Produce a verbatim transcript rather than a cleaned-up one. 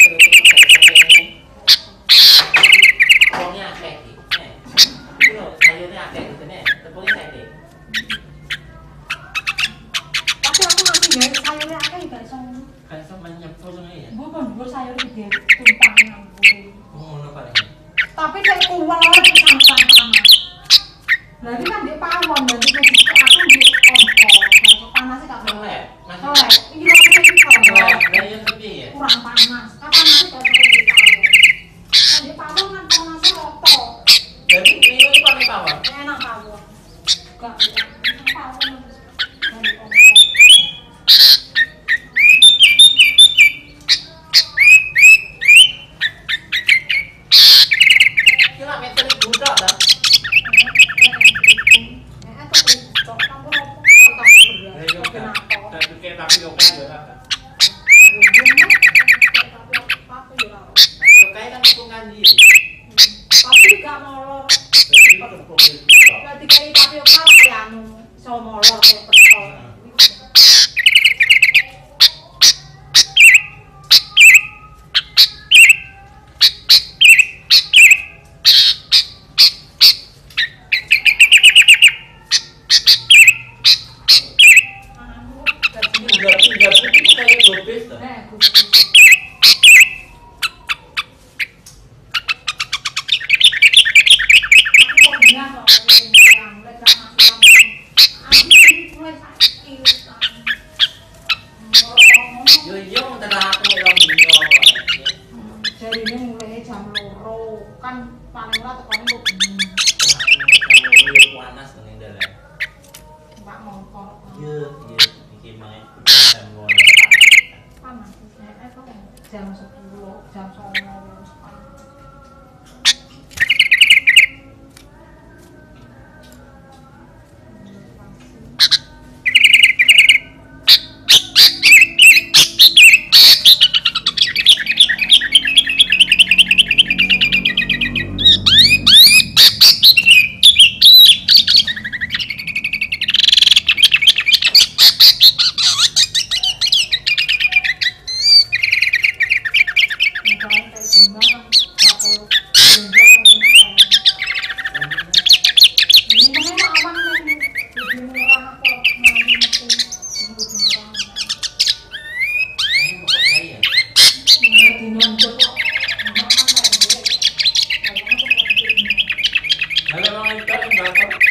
Tepungnya akeh iki. Nih. Iki lho sayurnya akeh gitu nih. Tepungnya saya Tapi aku nanti gawe sayurnya akeh gak iso. Gak iso menyebut ngono ya. Mbok kon mbok sayur iki tumpang nang mburi. Oh, ngono paling. Tapi saya kuwel pisang panas. Lah iki kan ndek pawon dadi aku ndek kompor. Panas gak Oleh. Masih. oleh. Iki lho iki kok. Lah, ya sepi ya. Kurang panas. Kapan aku kok ndek pawon. Ndek pawon kan panasnya roto. Jadi ini itu paling pawon. Enak pawon. Gak pawon. Dari kompor. Kira meter budak ta? Tapi kayak tapi oke ya ta. Tapi oke kan itu kan dia. Tapi gak molor. Jadi tepung itu. Berarti kayak tapi oke ya anu iso molor kayak pentol. Enggak enggak putih kayak gobes ta. Eh, Yo yo telah aku mek dino kok. jadi ini mulai jam loro kan paling ora tekone kok bengi. Yo panas ning dalan. Mbak motor. Yo yo iki mae jam ngono. Panas eh kok jam sepuluh, jam sembilan. Halo, Mang Iqbal,